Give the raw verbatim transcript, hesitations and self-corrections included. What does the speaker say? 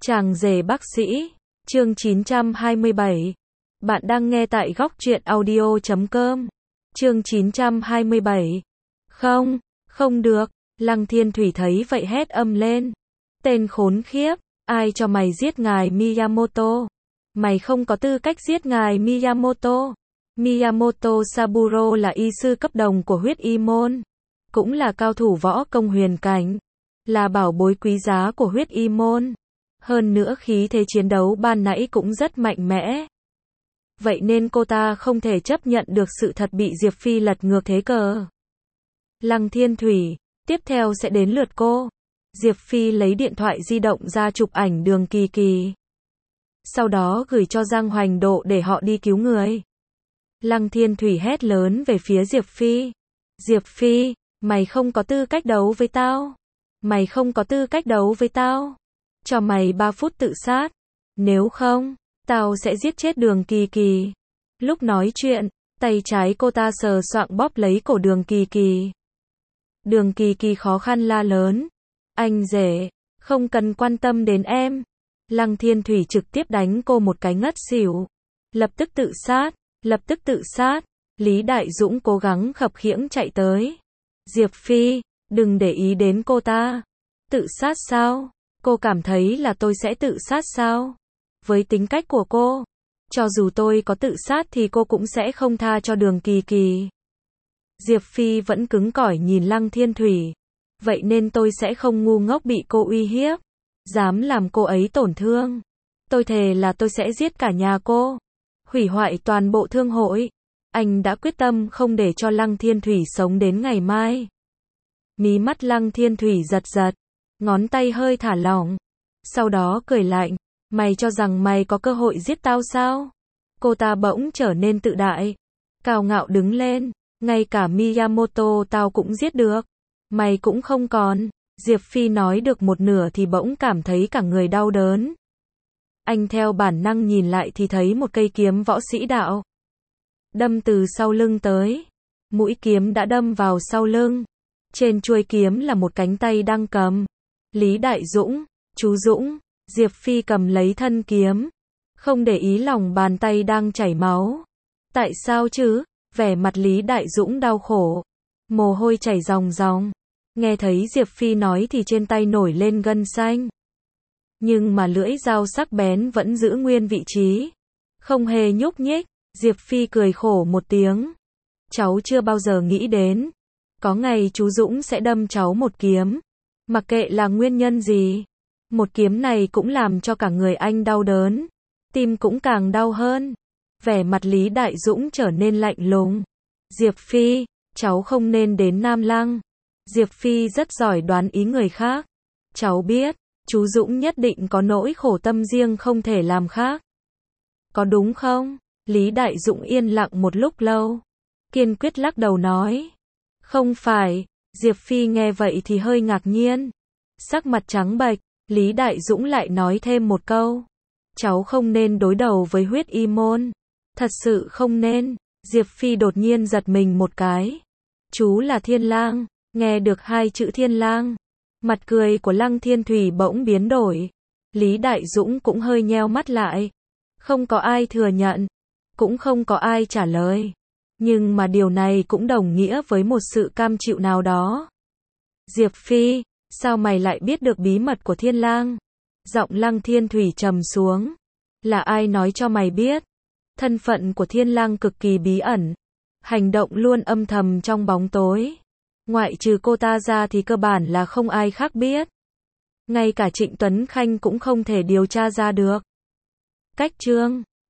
Chàng rể bác sĩ, chương chín trăm hai mươi bảy. Bạn đang nghe tại góc truyện audio chấm com. Chương chín trăm hai mươi bảy. Không, không được. Lăng Thiên Thủy thấy vậy hét âm lên. Tên khốn khiếp, ai cho mày giết ngài Miyamoto? Mày không có tư cách giết ngài Miyamoto. Miyamoto Saburo là y sư cấp đồng của huyết y môn, cũng là cao thủ võ công huyền cảnh, là bảo bối quý giá của huyết y môn. Hơn nữa khí thế chiến đấu ban nãy cũng rất mạnh mẽ. Vậy nên cô ta không thể chấp nhận được sự thật bị Diệp Phi lật ngược thế cờ. Lăng Thiên Thủy, tiếp theo sẽ đến lượt cô. Diệp Phi lấy điện thoại di động ra chụp ảnh Đường Kỳ Kỳ, sau đó gửi cho Giang Hoành Độ để họ đi cứu người. Lăng Thiên Thủy hét lớn về phía Diệp Phi. Diệp Phi, mày không có tư cách đấu với tao. Mày không có tư cách đấu với tao. Cho mày ba phút tự sát. Nếu không, tao sẽ giết chết Đường Kỳ Kỳ. Lúc nói chuyện, tay trái cô ta sờ soạng bóp lấy cổ Đường Kỳ Kỳ. Đường Kỳ Kỳ khó khăn la lớn. Anh rể, không cần quan tâm đến em. Lăng Thiên Thủy trực tiếp đánh cô một cái ngất xỉu. Lập tức tự sát, lập tức tự sát. Lý Đại Dũng cố gắng khập khiễng chạy tới. Diệp Phi, đừng để ý đến cô ta. Tự sát sao? Cô cảm thấy là tôi sẽ tự sát sao? Với tính cách của cô, cho dù tôi có tự sát thì cô cũng sẽ không tha cho Đường Kỳ Kỳ. Diệp Phi vẫn cứng cỏi nhìn Lăng Thiên Thủy. Vậy nên tôi sẽ không ngu ngốc bị cô uy hiếp. Dám làm cô ấy tổn thương. Tôi thề là tôi sẽ giết cả nhà cô. Hủy hoại toàn bộ thương hội. Anh đã quyết tâm không để cho Lăng Thiên Thủy sống đến ngày mai. Mí mắt Lăng Thiên Thủy giật giật. Ngón tay hơi thả lỏng. Sau đó cười lạnh. Mày cho rằng mày có cơ hội giết tao sao? Cô ta bỗng trở nên tự đại. Cao ngạo đứng lên. Ngay cả Miyamoto tao cũng giết được. Mày cũng không còn. Diệp Phi nói được một nửa thì bỗng cảm thấy cả người đau đớn. Anh theo bản năng nhìn lại thì thấy một cây kiếm võ sĩ đạo. Đâm từ sau lưng tới. Mũi kiếm đã đâm vào sau lưng. Trên chuôi kiếm là một cánh tay đang cầm. Lý Đại Dũng, chú Dũng. Diệp Phi cầm lấy thân kiếm. Không để ý lòng bàn tay đang chảy máu. Tại sao chứ? Vẻ mặt Lý Đại Dũng đau khổ. Mồ hôi chảy ròng ròng. Nghe thấy Diệp Phi nói thì trên tay nổi lên gân xanh. Nhưng mà lưỡi dao sắc bén vẫn giữ nguyên vị trí. Không hề nhúc nhích. Diệp Phi cười khổ một tiếng. Cháu chưa bao giờ nghĩ đến. Có ngày chú Dũng sẽ đâm cháu một kiếm. Mặc kệ là nguyên nhân gì. Một kiếm này cũng làm cho cả người anh đau đớn. Tim cũng càng đau hơn. Vẻ mặt Lý Đại Dũng trở nên lạnh lùng. Diệp Phi, cháu không nên đến Nam Lăng. Diệp Phi rất giỏi đoán ý người khác. Cháu biết, chú Dũng nhất định có nỗi khổ tâm riêng không thể làm khác. Có đúng không? Lý Đại Dũng yên lặng một lúc lâu. Kiên quyết lắc đầu nói. Không phải. Diệp Phi nghe vậy thì hơi ngạc nhiên. Sắc mặt trắng bệch, Lý Đại Dũng lại nói thêm một câu. Cháu không nên đối đầu với huyết y môn. Thật sự không nên. Diệp Phi đột nhiên giật mình một cái. Chú là Thiên Lang. Nghe được hai chữ Thiên Lang, mặt cười của Lăng Thiên Thủy bỗng biến đổi. Lý Đại Dũng cũng hơi nheo mắt lại. Không có ai thừa nhận, cũng không có ai trả lời. Nhưng mà điều này cũng đồng nghĩa với một sự cam chịu nào đó. Diệp Phi, sao mày lại biết được bí mật của Thiên Lang? Giọng Lăng Thiên Thủy trầm xuống. Là ai nói cho mày biết? Thân phận của Thiên Lang cực kỳ bí ẩn. Hành động luôn âm thầm trong bóng tối. Ngoại trừ cô ta ra thì cơ bản là không ai khác biết. Ngay cả Trịnh Tuấn Khanh cũng không thể điều tra ra được. Cách chương